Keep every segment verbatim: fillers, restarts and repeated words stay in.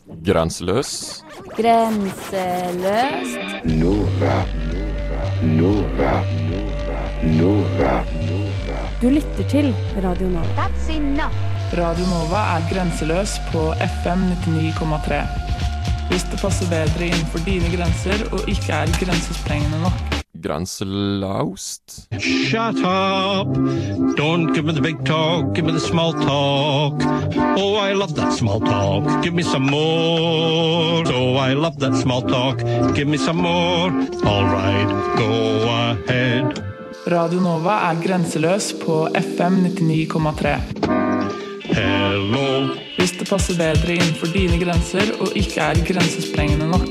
Grenseløs. Grenseløst. Nova, Nova, Nova, Nova. Du lytter til Radio Nova. That's enough. Radio Nova er grenseløs på F M nittini komma tre. Hvis det passer bedre innenfor dine grenser og ikke er grensesprengende nok. Grenseløst. Shut up! Don't give me the big talk, give me the small talk. Oh, I love that small talk, give me some more. Oh, I love that small talk, give me some more. All right, go ahead. Radio Nova er grenseløs på F M nittini komma tre. Hello. Hvis det passer bedre innenfor dine grenser og ikke er grensesprengende nok.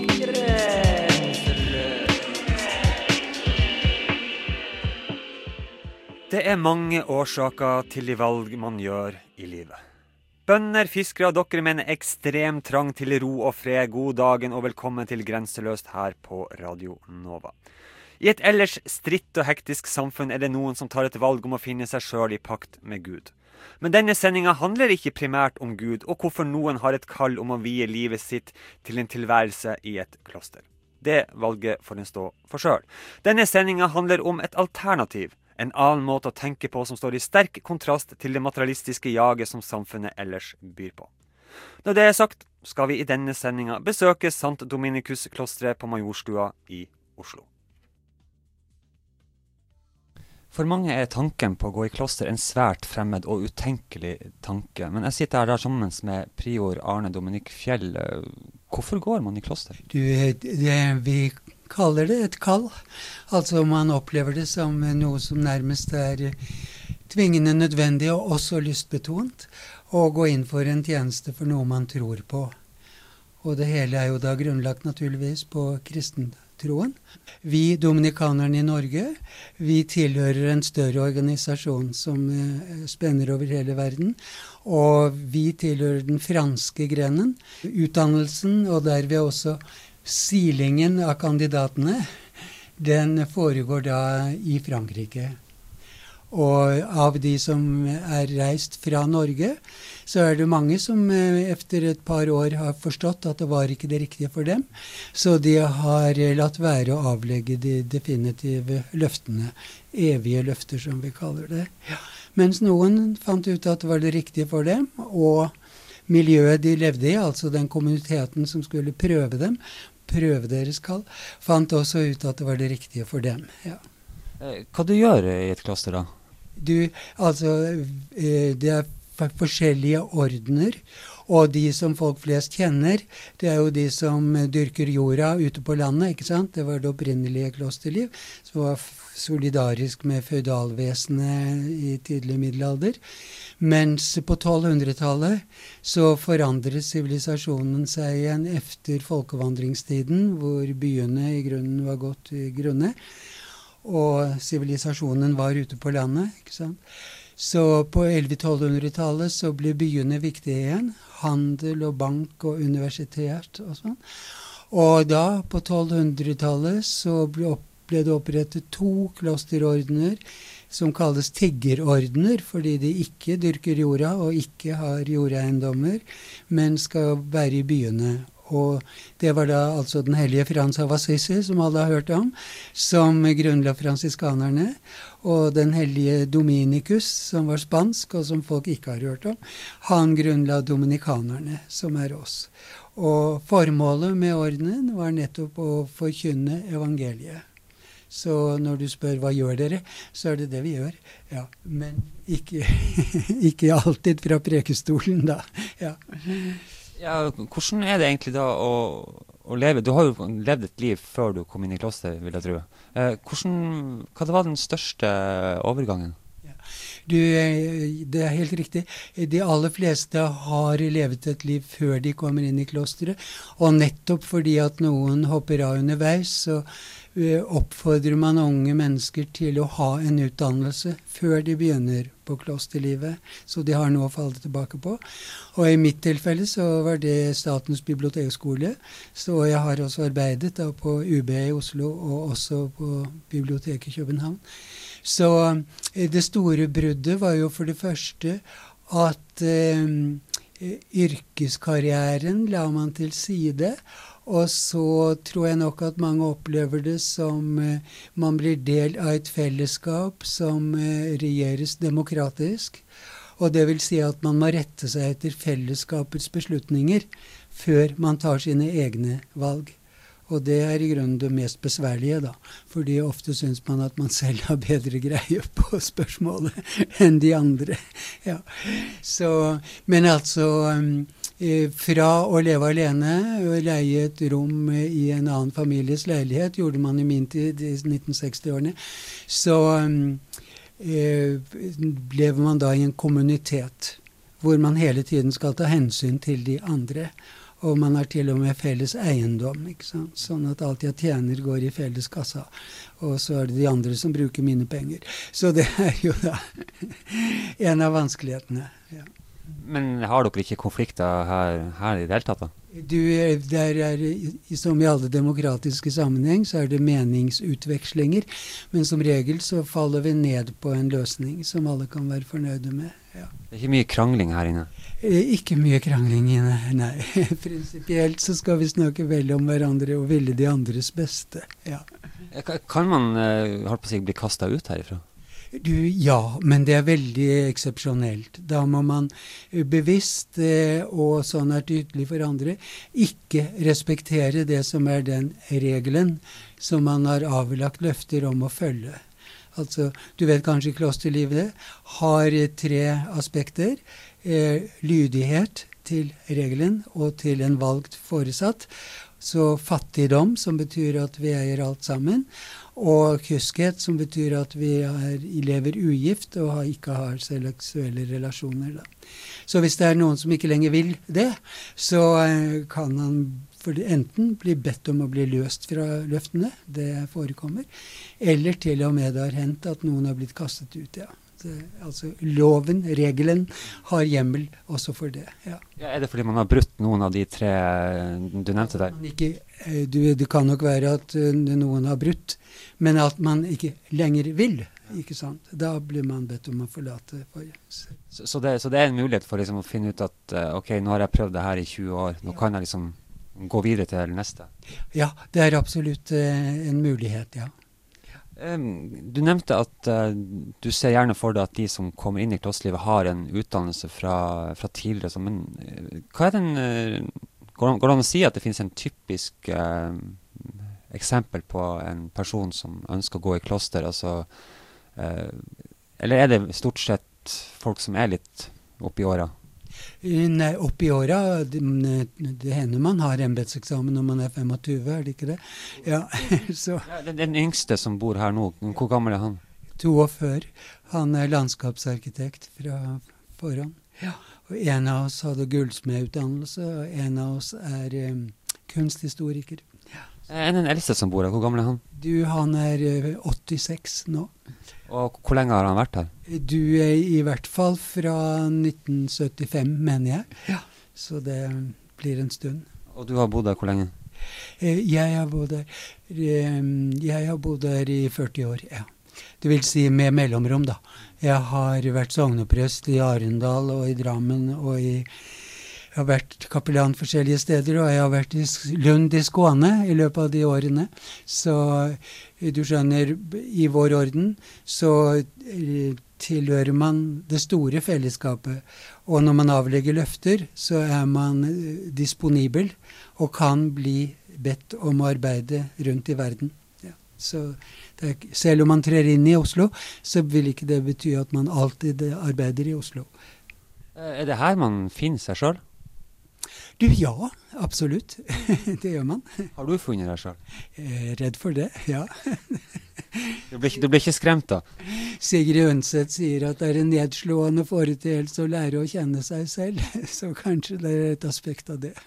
Det er mange årsaker til de valg man gjør i livet. Bønder, fiskere og dere mener ekstrem trang til ro og fred. God dagen og velkommen til Grenseløst her på Radio Nova. I et ellers stritt og hektisk samfunn er det noen som tar et valg om å finne seg selv i pakt med Gud. Men denne sendingen handler ikke primært om Gud, og hvorfor noen har et kall om å vie livet sitt til en tilværelse i et kloster. Det valget får en stå for selv. Denne sendingen handler om et alternativ. En annen måte å tenke på som står i sterk kontrast til det materialistiske jaget som samfunnet ellers byr på. Når det er sagt, skal vi i denne sendingen besøke Sant Dominikus-klostret på Majorstua i Oslo. For mange er tanken på å gå i kloster en svært fremmed og utenkelig tanke. Men jeg sitter her der sammen med prior Arne Dominik Fjell. Hvorfor går man i kloster? Du, det, vi kaller det et kall. Altså man opplever det som noe som nærmest er tvingende nødvendig og også lystbetont, å gå inn for en tjeneste for noe man tror på. Og det hele er jo da grunnlagt naturligvis på kristentroen. Vi dominikanerne i Norge, vi tilhører en større organisasjon som spenner over hele verden, og vi tilhører den franske grenen. Utdannelsen, og derved også silingen av kandidatene, den foregår da i Frankrike. Og av de som er reist fra Norge, så er det mange som efter et par år har forstått at det var ikke det riktige for dem. Så de har latt være å avlegge de definitive løftene, evige løfter som vi kaller det. Ja. Mens noen fant ut at det var det riktige for dem, og miljøet de levde i, altså den kommuniteten som skulle prøve dem, prøve deres kall, fant også ut at det var det riktige for dem. Ja. Hva du gjør i et kloster da? Du, altså, det er forskjellige ordener, og de som folk flest kjenner, det er jo de som dyrker jorda ute på landet, ikke sant? Det var det opprinnelige klosterliv, som var solidarisk med feudalvesenet i tidlig middelalder. Mens på tolvhundretallet så forandret sivilisasjonen seg igjen efter folkevandringstiden, hvor byene i grunnen var gått i grunne, og sivilisasjonen var ute på landet, ikke sant? Så på elleve-tolvhundretallet så ble byene viktige igjen, handel og bank og universitet og sånn. Og da på tolvhundretallet så ble, opp, ble det opprettet to klosterordner som kalles tiggerordner, fordi de ikke dyrker jorda og ikke har jordeiendommer, men skal være i byene. Og det var da altså den hellige Frans av Assisi, som alle har hørt om, som grunnla fransiskanerne, og den hellige Dominikus, som var spansk, og som folk ikke har hørt om, han grunnla dominikanerne, som er oss. Og formålet med ordenen var nettopp å forkynne evangeliet. Så når du spør hva gjør dere, så er det det vi gjør. Ja, men ikke, ikke alltid fra prekestolen da. Ja. Ja, hvordan er det egentlig da å, å leve? Du har jo levd et liv før du kom inn i kloster, vil jeg tro. Eh, hvordan, hva var den største overgangen? Ja. Du, det er helt riktig. De aller fleste har levet et liv før de kommer inn i klosteret, og nettopp fordi at noen hopper av underveis, så oppfordrer man unge mennesker til å ha en utdannelse før de begynner på klosterlivet, så de har noe å falle tilbake på. Og i mitt tilfelle så var det Statens bibliotekskole, så jeg har også arbeidet da på U B i Oslo og også på biblioteket i København. Så det store bruddet var jo for det første at eh, yrkeskarrieren la man til side, og så tror jeg nok at mange opplever det som eh, man blir del av et fellesskap som eh, regjeres demokratisk, og det vil si at man må rette seg etter fellesskapets beslutninger før man tar sine egne valg. Og det er i grunnen det mest besværlige da, fordi ofte synes man at man selv har bedre greie på spørsmålet enn de andre. Ja. Så, men altså, eh, fra å leve alene og leie et rom i en annen families leilighet, gjorde man i min tid i nitten seksti-årene, så eh, lever man da i en kommunitet, hvor man hele tiden skal ta hensyn til de andre. Og man har til og med felles eiendom, ikke sant? Sånn at alt jeg tjener går i felles kassa. Og så er det de andre som bruker mine penger. Så det er jo da en av vanskelighetene. Ja. Men har dere ikke konflikter her, her i det hele tatt da? Du, der er, som i alle demokratiske sammenheng, så er det meningsutvekslinger. Men som regel så faller vi ned på en løsning som alle kan være fornøyde med. Ja. Det er ikke mye krangling her inne? Eh, ikke mye krangling inne, nei. Prinsipielt så skal vi snakke vel om hverandre og ville de andres beste. Ja. Kan man uh, holdt på å si, bli kastet ut herifra? Du, ja, men det er veldig eksepsjonelt. Da må man bevisst, eh, og sånn er tydelig for andre, ikke respektere det som er den regelen som man har avlagt løfter om å følge. Altså, du vet kanskje klosterlivet har tre aspekter. Eh, lydighet til regelen og til en valgt foresatt. Så fattigdom, som betyr at vi eier alt sammen. Og kyskhet, som betyr at vi er, lever ugift og har, ikke har seksuelle relasjoner. Da. Så hvis det er noen som ikke lenger vil det, så eh, kan han for enten bli bedt om å bli løst fra løftene, det forekommer, eller til og med det har hendt at noen har blitt kastet ut, ja. Det, altså loven, regelen, har hjemmel også for det, ja. Ja, er det fordi man har brutt noen av de tre du nevnte der? Ikke, du, det kan nok være at uh, noen har brutt, men at man ikke lenger vil, ikke sant? Da blir man bedt om å forlate forrige. Så, så, det, så det er en mulighet for liksom, å finne ut at uh, ok, nå har jeg prøvd det her i tjue år, nå ja. Kan jeg liksom gå videre til neste? Ja, det er absolutt uh, en mulighet, ja. Du nevnte at uh, du ser gjerne for deg at de som kommer inn i klosterlivet har en utdannelse fra, fra tidligere, men uh, hva er den, uh, går, går det an å si at det finnes en typisk uh, eksempel på en person som ønsker å gå i kloster, altså, uh, eller er det stort sett folk som er litt oppe i året? Nei, oppe i året, det, det hender man har embedseksamen når man er femogtyve, er det ikke det? Ja, så. Ja, den, den yngste som bor her nå, hvor gammel er han? toogfyrre. Han er landskapsarkitekt fra forhånd. Ja. Og en av oss hadde gullsmedutdannelse, og en av oss er um, kunsthistoriker. Ja. Er den eldste som bor her, hvor gammel er han? Du, han er uh, åttiseks nå. Og hvor lenge har han vært her? Du er i hvert fall fra nitten syttifem, mener jeg. Ja. Så det blir en stund. Og du har bodd der hvor lenge? Jeg har bodd der, jeg har bodd der i førti år, ja. Det vil si med mellomrom, da. Jeg har vært sogneprest i Arendal og i Drammen og i... Jeg har vært kapellan forskjellige steder, og jeg har vært i Lund i Skåne i løpet av de årene. Så du skjønner, i vår orden så tilhører man det store fellesskapet. Og når man avlegger løfter, så er man disponibel og kan bli bedt om å arbeide rundt i verden. Ja. Så det er, selv om man trer inn i Oslo, så vil ikke det bety at man alltid arbeider i Oslo. Er det her man finner seg selv? Du, ja, absolutt. Det gjør man. Har du funnet deg selv? Jeg er redd for det, ja. Du ble, du ble ikke skremt da? Sigrid Undset sier at det er en nedslående foreteelse å lære å kjenne seg selv, så kanskje det er et aspekt av det.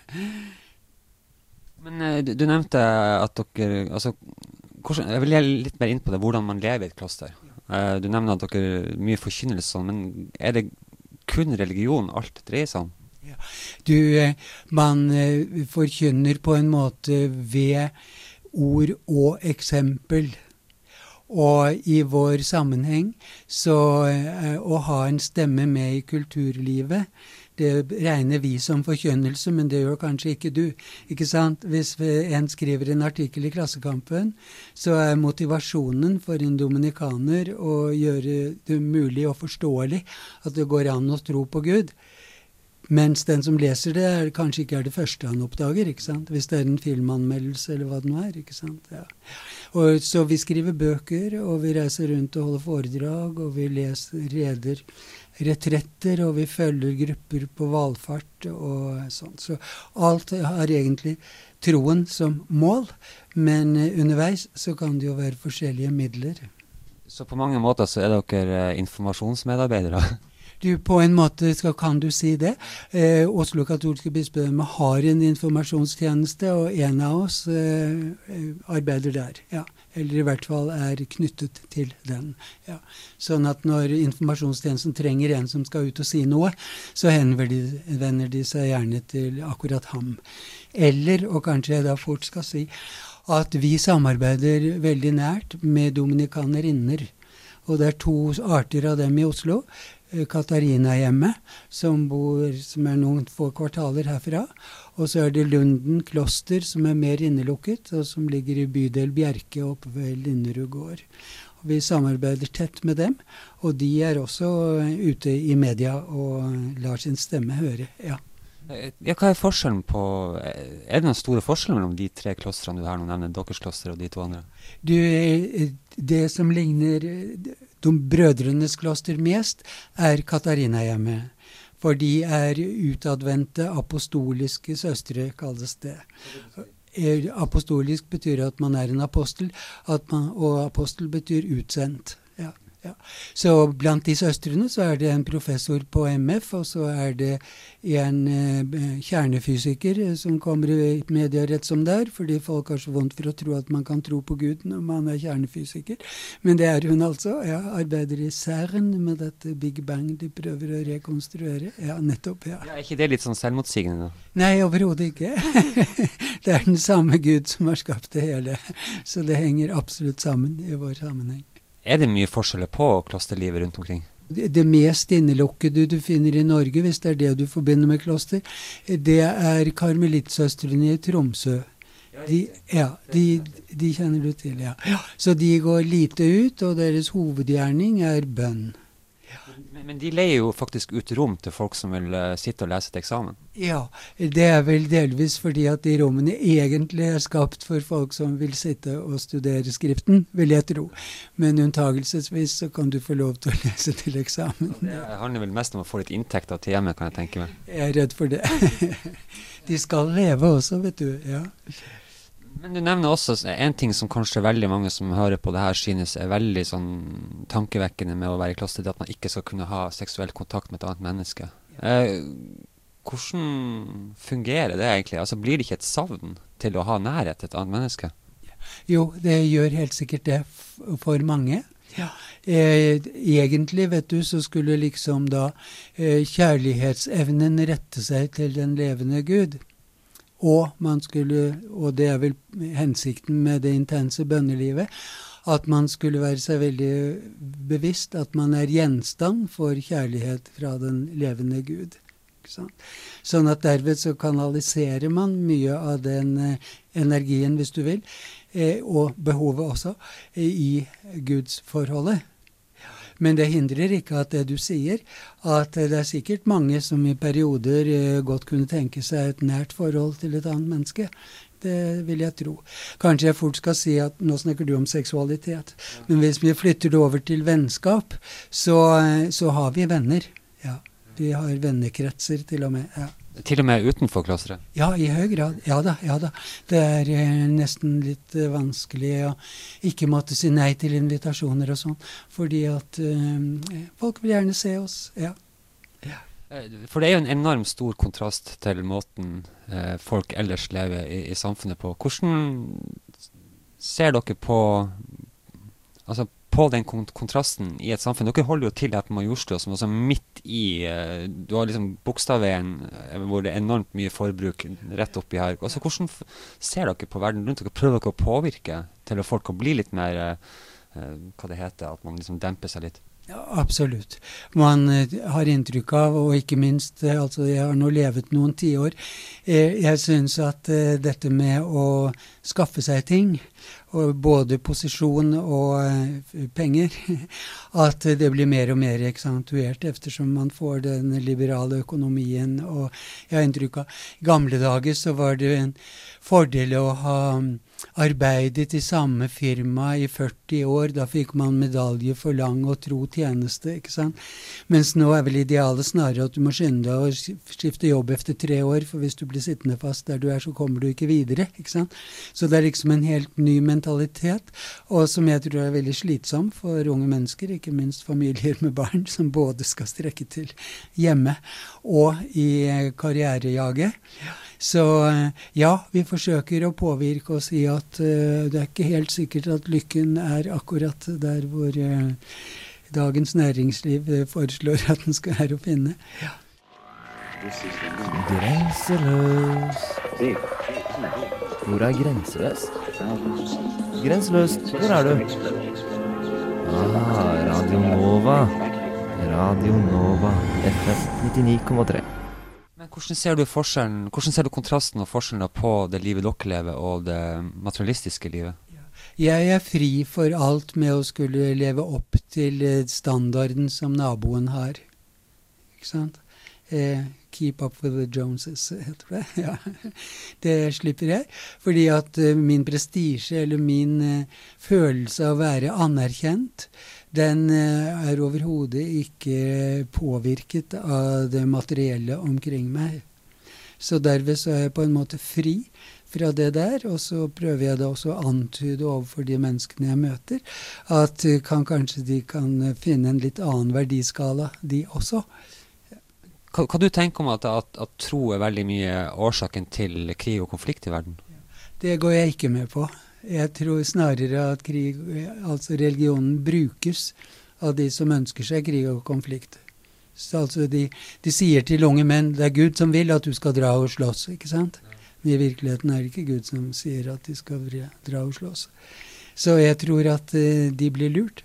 Men du, du nevnte at dere, altså, hvordan, jeg vil litt mer inn på det, hvordan man lever i et kloster. Du nevner at dere mye forkynnelse, men er det kun religion alt dreier seg om? Ja. Du, man forkynner på en måte ved ord og eksempel. Og i vår sammenheng, så å ha en stemme med i kulturlivet, Det regner vi som forkynnelse, men det gjør kanskje ikke du. Ikke sant? Hvis en skriver en artikkel i Klassekampen, så er motivasjonen for en dominikaner å gjøre det mulig og forståelig at det går an å tro på Gud. Mens den som leser det er, kanskje ikke er det første han oppdager, ikke sant? Hvis det er en filmanmeldelse eller hva det nå er, ikke sant? Ja. Og så vi skriver bøker, og vi reiser rundt og holder foredrag, og vi leser, reder retretter, og vi følger grupper på valfart og sånn. Så alt har egentlig troen som mål, men underveis så kan det jo være forskjellige midler. Så på mange måter så er dere informasjonsmedarbeidere? Du, på en måte skal, kan du si det. Eh, Oslo katolske bispedømme har en informasjonstjeneste, og en av oss eh, arbeider der. Ja. Eller i hvert fall er knyttet til den. Ja. Sånn at når informasjonstjenesten trenger en som skal ut og si noe, så henvender de, vender de seg gjerne til akkurat ham. Eller, og kanskje jeg da fort skal si, at vi samarbeider veldig nært med dominikanerinner. Og det er to arter av dem i Oslo. Katarina-hjemmet, som bor, som er noen få kvartaler herfra. Og så er det Lunden kloster, som er mer innelukket, og som ligger i bydel Bjerke oppe ved Linderud gård. Og vi samarbeider tett med dem, og de er også ute i media og lar sin stemme høre, ja. Ja, hva er forskjellen på, er det noen store forskjeller mellom de tre klostrene du har nå nevner, deres kloster og de to andre? Du, det som ligner de brødrenes kloster mest, er Katarina-hjemmet. For de er utadvendte apostoliske søstre, kalles det. Apostolisk betyr at man er en apostel, at man, og apostel betyr utsendt. Ja. Ja. Så blant de søstrene så er det en professor på M F, og så er det en eh, kjernefysiker som kommer i media rett som der, fordi folk har så vondt for å tro at man kan tro på Gud når man er kjernefysiker. Men det er hun altså. Jeg ja, arbeider i CERN med dette Big Bang de prøver å rekonstruere. Ja, nettopp, ja. Ja, er ikke det litt sånn selvmotsigende da? Nei, overhodet ikke. Det er den samme Gud som har skapt det hele. Så det henger absolutt sammen i vår sammenheng. Er det mye forskjeller på klosterlivet rundt omkring? Det, det mest innelukkede du finner i Norge, hvis det er det du forbinder med kloster, det er karmelittsøstrene i Tromsø. De, ja, de, de kjenner du til, ja. Så de går lite ut, og deres hovedgjerning er bønn. Men, men de leier jo faktisk ut rom til folk som vil uh, sitte og lese til eksamen. Ja, det er vel delvis fordi at de rommene egentlig er skapt for folk som vil sitte og studere skriften, vil jeg tro. Men unntakelsesvis så kan du få lov til å lese til eksamen. Det handler vel mest om å få litt inntekter til hjemmet, kan jeg tenke meg. Jeg er redd for det. De skal leve også, vet du, ja. Men du nevner også en ting som kanskje veldig mange som hører på det her synes er veldig sånn tankevekkende med å være i kloster, det at man ikke skal kunne ha seksuell kontakt med et annet menneske. Eh, hvordan fungerer det egentlig? Altså blir det ikke et savn til å ha nærhet til et annet menneske? Jo, det gjør helt sikkert det for mange. Ja. Eh, egentlig, vet du, så skulle liksom da eh, kjærlighetsevnen rette seg til den levende Gud. Og man skulle, og det er vel hensikten med det intense bønnelivet, at man skulle være seg veldig bevisst at man er gjenstand for kjærlighet fra den levende Gud. Ikke sant? Sånn at derved så kanaliserer man mye av den eh, energien, hvis du vil, eh, og behovet også, eh, i Guds forholdet. Men det hindrer ikke at det du sier, at det er sikkert mange som i perioder eh, godt kunne tenke seg et nært forhold til et annet menneske. Det vil jeg tro. Kanskje jeg fort skal si at nå snakker du om seksualitet, men hvis vi flytter det over til vennskap, så, så har vi venner. Ja, vi har vennekretser til og med, ja. Til og med utenfor klosteret? Ja, i høy grad. Ja da, ja da. Det er eh, nesten litt eh, vanskelig å ikke måtte si nei til invitasjoner og sånn, fordi at eh, folk vil gjerne se oss, ja. Ja. For det er jo en enormt stor kontrast til måten eh, folk ellers lever i, i samfunnet på. Hvordan ser dere på, altså på den kont- kontrasten i et samfunn? Dere holder jo til her på Majorstua, som også midt i, eh, du har liksom Bogstadveien, eh, hvor det er enormt mye forbruk rett oppi her. Altså, hvordan f- ser dere på verden rundt dere? Prøver dere å påvirke til at folk kan bli litt mer, eh, hva det heter, at man liksom demper seg litt? Ja, absolutt. Man eh, har inntrykk av, og ikke minst, eh, altså jeg har nå levet noen tiår, eh, jeg synes at eh, dette med å skaffe seg ting, og både posisjon og eh, penger, at det blir mer og mer aksentuert eftersom man får den liberale økonomien. Og jeg har inntrykk av, i gamle dager så var det en fordel å ha arbeidet i samme firma i førti år, da fikk man medalje for lang og tro tjeneste, ikke sant? Mens nå er vel idealet snarere at du må skynde deg og skifte jobb efter tre år, for hvis du blir sittende fast der du er, så kommer du ikke videre, ikke sant? Så det er liksom en helt ny mentalitet, og som jeg tror er veldig slitsom for unge mennesker, ikke minst familier med barn, som både skal strekke til hjemme og i karrierejaget. Så ja, vi forsøker å påvirke og si at uh, det er ikke helt sikkert at lykken er akkurat der hvor uh, dagens næringsliv uh, foreslår at den skal være å finne. Ja. Grenseløs. Hvor er grenseløs? Grenseløs, hvor er du? Ah, Radio Nova. Radio Nova, F M nittini komma tre. Men hvordan ser du forskjellen, hvordan ser du kontrasten og forskjellen på det livet dere lever og det materialistiske livet? Jeg er fri for alt med å skulle leve opp til standarden som naboen har. Ikke sant? Eh, keep up with the Joneses, heter det. Ja. Det slipper jeg, fordi at uh, min prestige eller min uh, følelse av å være anerkjent, den uh, er overhodet ikke påvirket av det materielle omkring meg. Så derved så er jeg på en måte fri fra det der, og så prøver jeg da også å antyde overfor de menneskene jeg møter, at uh, kan, kanskje de kan uh, finne en litt annen verdiskala, de også. Hva, hva du tenker om at, at, at tro er veldig mye årsaken til krig og konflikt i verden? Det går jeg ikke med på. Jeg tror snarere at krig, altså religionen brukes av de som ønsker seg krig og konflikt. Så altså de, de sier til unge menn, det er Gud som vil at du skal dra og slåss, ikke sant? Men i virkeligheten er det ikke Gud som sier at de skal dra og slåss. Så jeg tror at uh, de blir lurt.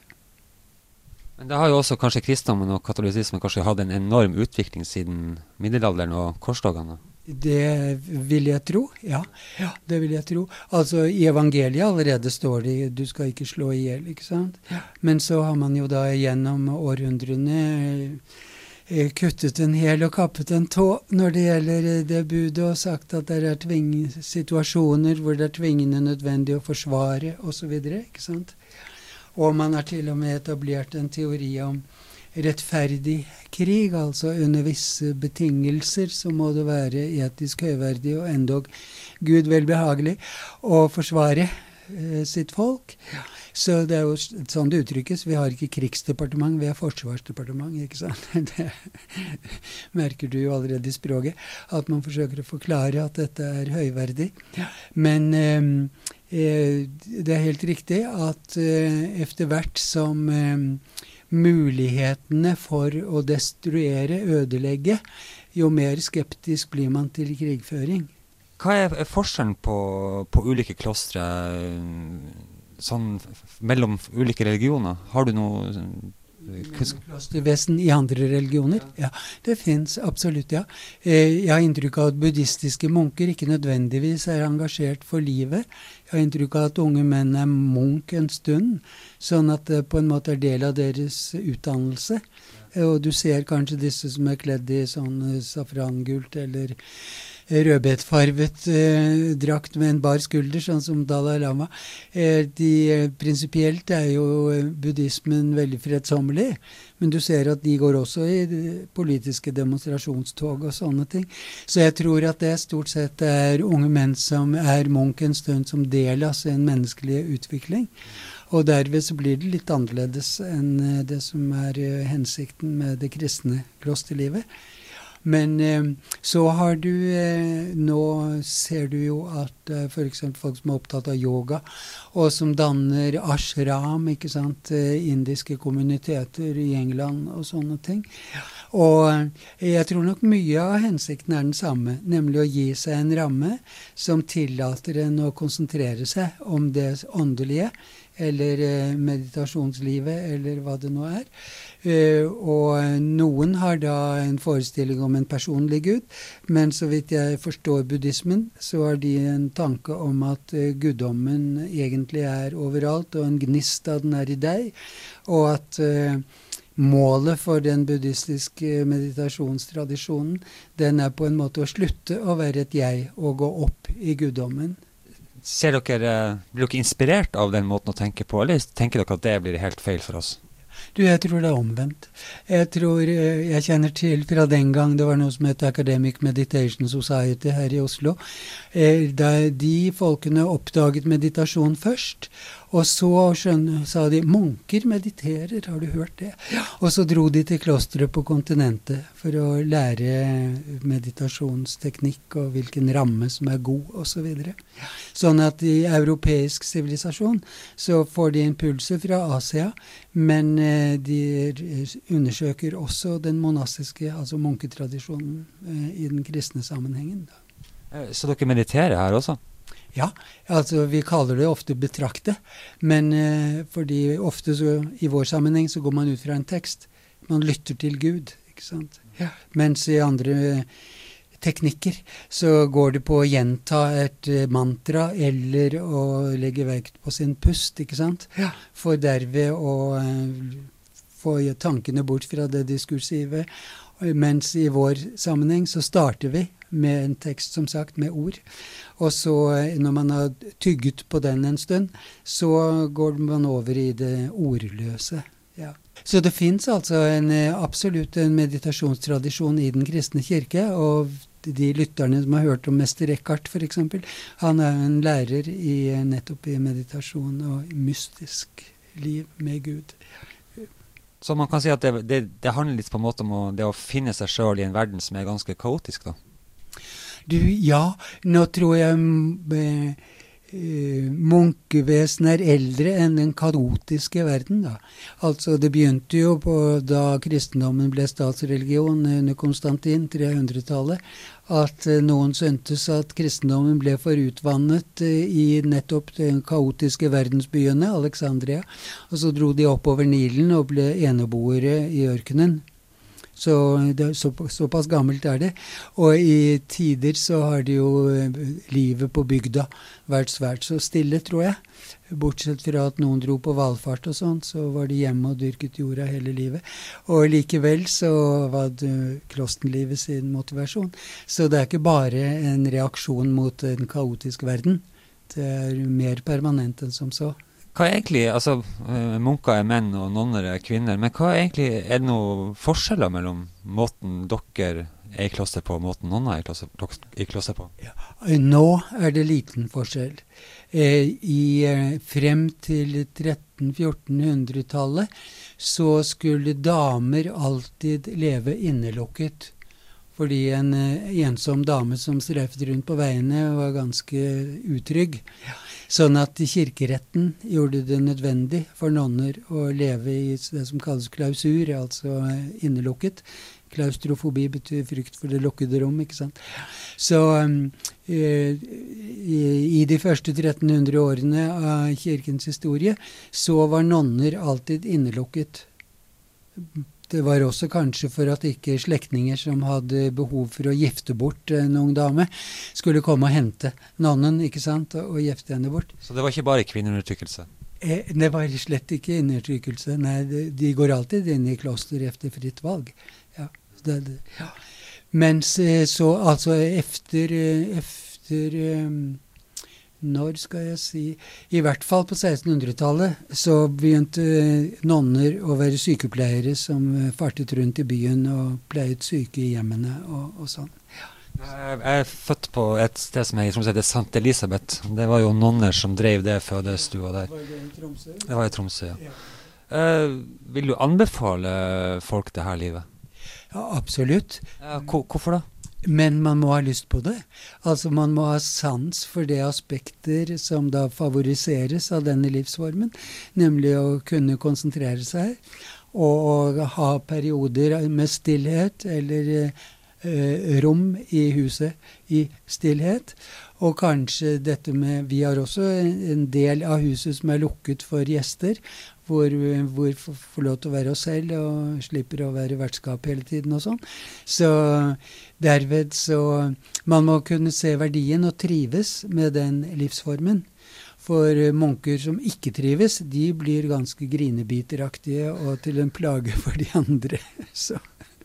Men det har jo også kanskje kristendommen og katolisismen kanskje hatt en enorm utvikling siden middelalderen og korstogene. Det vil jeg tro, ja. Ja, det vil jeg tro. Altså i evangeliet allerede står det, du skal ikke slå ihjel, ikke sant? Ja. Men så har man jo da gjennom århundrene eh, kuttet en hel og kappet en tå når det gjelder det budet, og sagt at det er tving, situasjoner hvor det er tvingende nødvendig å forsvare, og så videre, ikke sant? Og man har til og med etablert en teori om rettferdig krig, altså under visse betingelser så må det være etisk høyverdig og endog Gud velbehagelig å forsvare eh, sitt folk. Så det er jo sånn det uttrykkes, vi har ikke krigsdepartement, vi har forsvarsdepartement, ikke sant? Det merker du jo allerede i språket, at man forsøker å forklare at dette er høyverdig. Men eh, det er helt riktig at eh, efter hvert som eh, mulighetene for å destruere, ødelegge, jo mer skeptisk blir man til krigføring. Hva er forskjellen på, på ulike klostre, sånn mellom ulike religioner? Har du noe klostervesen i andre religioner? Ja, det finnes absolutt, ja. Jeg har inntrykk av at buddhistiske munker ikke nødvendigvis er engasjert for livet. Jeg har inntrykk av at unge menn er munk en stund, sånn at det på en måte er del av deres utdannelse. Og du ser kanskje disse som er kledd i sånn safrangult eller rødbetfarvet eh, drakt med en bar skulder, sånn som Dalai Lama. Eh, de, eh, prinsipielt er jo buddhismen veldig fredsommelig, men du ser at de går også i politiske demonstrasjonstog og sånne ting. Så jeg tror at det stort sett er unge menn som er munk en stund som del av sin menneskelige utvikling. Og derved så blir det litt annerledes enn det som er hensikten med det kristne klosterlivet. Men eh, så har du, eh, nå ser du jo at eh, for eksempel folk som er opptatt av yoga, og som danner ashram, ikke sant, eh, indiske kommuniteter i England og sånne ting. Og eh, jeg tror nok mye av hensikten er den samme, nemlig å gi seg en ramme som tillater en å konsentrere seg om det åndelige, eller eh, meditasjonslivet, eller hva det nå er. Uh, og noen har da en forestilling om en personlig Gud, men så vidt jeg forstår buddhismen, så har de en tanke om at uh, guddommen egentlig er overalt, og en gnist av den er i deg, og at uh, målet for den buddhistiske meditasjonstradisjonen, den er på en måte å slutte å være et jeg og gå opp i guddommen. Ser dere, blir dere inspirert av den måten å tenke på, eller tenker dere at det blir helt feil for oss? Du, jeg tror det er omvendt. Jeg tror, jeg kjenner til fra den gang det var noe som het Academic Meditation Society her i Oslo. Da de folkene oppdaget meditasjon først, og så skjønne, sa de, munker mediterer, har du hørt det? Ja. Og så dro de til klosteret på kontinentet for å lære meditasjonsteknikk og hvilken ramme som er god, og så videre. Ja. Sånn at i europeisk sivilisasjon så får de impulser fra Asia, men eh, de undersøker også den monastiske, altså munketradisjonen eh, i den kristne sammenhengen. Da. Så dere mediterer her også? Ja, altså vi kaller det ofte betrakte, men eh, fordi ofte så, i vår sammenheng så går man ut fra en tekst. Man lytter til Gud, ikke sant? Ja. Mens i andre teknikker så går det på å gjenta et eh, mantra eller å legge vekt på sin pust, ikke sant? Ja. For derved å eh, få tankene bort fra det diskursive. Mens i vår sammenheng så starter vi med en tekst, som sagt, med ord. Og så når man har tygget på den en stund, så går man over i det ordløse. Ja. Så det finnes altså en, absolutt en meditasjonstradisjon i den kristne kirke, og de lytterne som har hørt om Mester Eckhart for eksempel, han er en lærer i, nettopp i meditasjon og mystisk liv med Gud. Så man kan si at det, det, det handler litt på en måte om å, det å finne seg selv i en verden som er ganske kaotisk da? Du, ja, nå tror jeg eh, munkevesen er eldre enn den kaotiske verden da. Altså det begynte jo på da kristendommen ble statsreligion under Konstantin, tre hundretallet, at eh, noen syntes at kristendommen ble for utvannet eh, i nettopp den kaotiske verdensbyene, Alexandria, og så dro de opp over Nilen og ble eneboere i ørkenen. Så det, så, såpass gammelt er det. Og i tider så har det jo livet på bygda vært svært så stille, tror jeg. Bortsett fra at noen dro på valfart og sånt, så var de hjemme og dyrket jorda hele livet. Og likevel så var det klosterlivet sin motivasjon. Så det er ikke bare en reaksjon mot en kaotisk verden. Det er mer permanent enn som så. Hva er egentlig, altså munker er menn og nonner er kvinner, men hva er egentlig, er det noen forskjeller mellom måten dere er i kloster på og måten nonner er i kloster, i kloster på? Ja. Nå er det liten forskjell. Eh, i, frem til tretten-fjorten-hundretallet så skulle damer alltid leve innelukket. Fordi en eh, ensom dame som strefet rundt på veiene var ganske utrygg. Ja. Sånn at kirkeretten gjorde det nødvendig for nonner å leve i det som kalles klausur, altså innelukket. Klaustrofobi betyr frykt for det lukkede rom, ikke sant? Så um, i, i de første tretten hundre årene av kirkens historie, så var nonner alltid innelukket. Det var også kanskje for at ikke slektninger som hadde behov for å gifte bort en ung dame, skulle komme og hente nonnen, ikke sant, og, og gifte henne bort. Så det var ikke bare kvinneundertrykkelse? Eh, det var slett ikke undertrykkelse. Nei, de, de går alltid inn i kloster efter fritt valg. Ja, det, det, ja. Mens så, altså efter, efter um, når skal jeg si, i hvert fall på sekstenhundretallet, så begynte nonner å være sykepleiere som fartet rundt i byen og pleiet syke i hjemmene og, og sånn. Ja. Jeg er født på et sted som jeg, som heter Sankt Elisabeth. Det var jo nonner som drev det fødestua der. Var det i Tromsø? Det var i Tromsø, ja. Ja. Uh, vil du anbefale folk det her livet? Ja, absolutt. Uh, hvorfor da? Men man må ha lyst på det. Altså man må ha sans for det aspekter som da favoriseres av denne livsformen, nemlig å kunne konsentrere seg og, og ha perioder med stillhet eller eh, rom i huset i stillhet. Og kanskje dette med, vi har også en, en del av huset som er lukket for gjester, hvor vi får lov til å være oss selv og slipper å være vertskap hele tiden og sånn. Så derved så, man må kunne se verdien og trives med den livsformen. For munker som ikke trives, de blir ganske grinebiteraktige og til en plage for de andre. Så.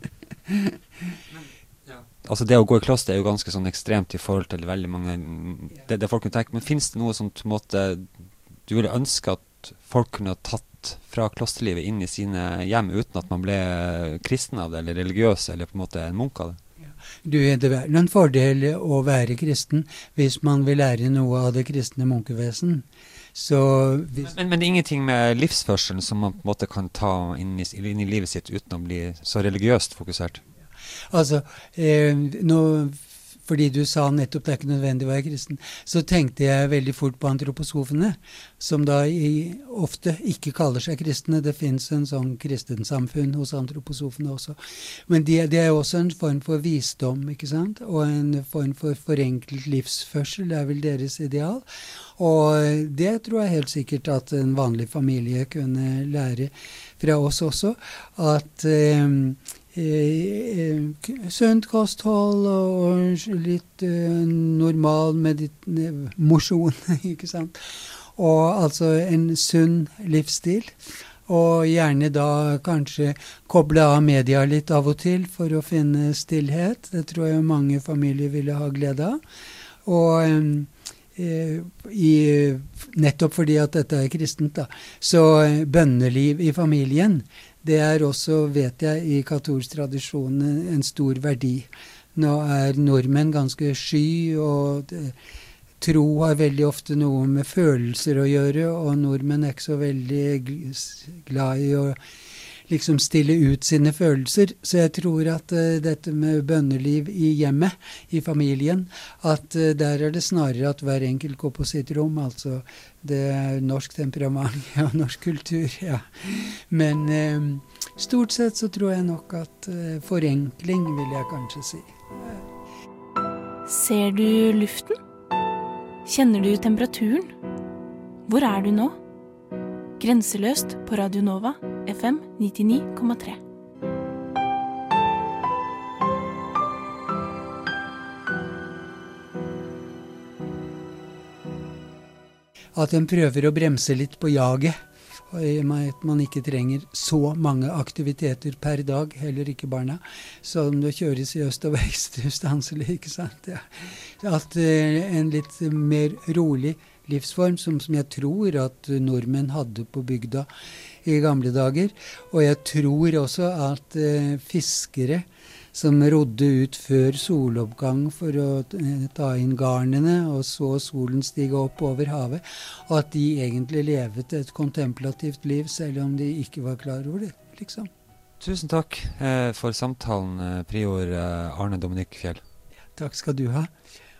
Altså det å gå i kloster er jo ganske sånn ekstremt i forhold til veldig mange, det, det folk kunne tenke. Men finnes det noe som på en måte, du ville ønske at folk kunne ha tatt fra klosterlivet inn i sine hjem uten at man ble kristen av det, eller religiøs, eller på en måte en munk av det? Du, det er en fordel å være kristen hvis man vil lære noe av det kristne munkevesen. Så hvis men, men det er ingenting med livsførselen som man på en måte kan ta inn i, inn i livet sitt uten å bli så religiøst fokusert? Altså, eh, nå, fordi du sa nettopp det er ikke nødvendig å være kristen, så tenkte jeg veldig fort på antroposofene, som da i, ofte ikke kaller seg kristne. Det finnes en sånn kristensamfunn hos antroposofene også. Men det de er også en form for visdom, ikke sant? Og en form for forenklet livsførsel, det er vel deres ideal. Og det tror jeg helt sikkert at en vanlig familie kunne lære fra oss også, at eh, Eh, sunt kosthold og litt eh, normal medit- mosjon, ikke sant? Og altså en sunn livsstil, og gjerne da kanskje koble av media litt av og til for å finne stillhet. Det tror jeg mange familier ville ha glede av. Og eh, i, nettopp fordi at dette er kristent da, så bønneliv i familien, det er også, vet jeg, i katolsk tradisjon en stor verdi. Nå er nordmenn ganske sky, og det, tro har veldig ofte noe med følelser å gjøre, og nordmenn er ikke så veldig glad i å liksom stille ut sine følelser. Så jeg tror at uh, dette med bønneliv i hjemmet, i familien, at uh, der er det snarere at hver enkelt går på sitt rom, altså det er norsk temperament og norsk kultur, ja. Men uh, stort sett så tror jeg nok at uh, forenkling vil jeg kanskje si. Ser du luften? Kjenner du temperaturen? Hvor er du nå? Grenseløst på Radio Nova, F M nittini komma tre. At en prøver å bremse litt på jaget, og at man ikke trenger så mange aktiviteter per dag, heller ikke barna, som det kjøres i øst og vest ustanselig, ikke sant? Ja. At uh, en litt mer rolig livsform, som, som jeg tror at nordmenn hadde på bygda i gamle dager. Og jeg tror også at eh, fiskere som rodde ut før soloppgang for å eh, ta inn garnene, og så solen stige opp over havet, at de egentlig levet et kontemplativt liv, selv om de ikke var klar over det, liksom. Tusen takk eh, for samtalen, eh, prior eh, Arne Dominik Fjell. Takk skal du ha.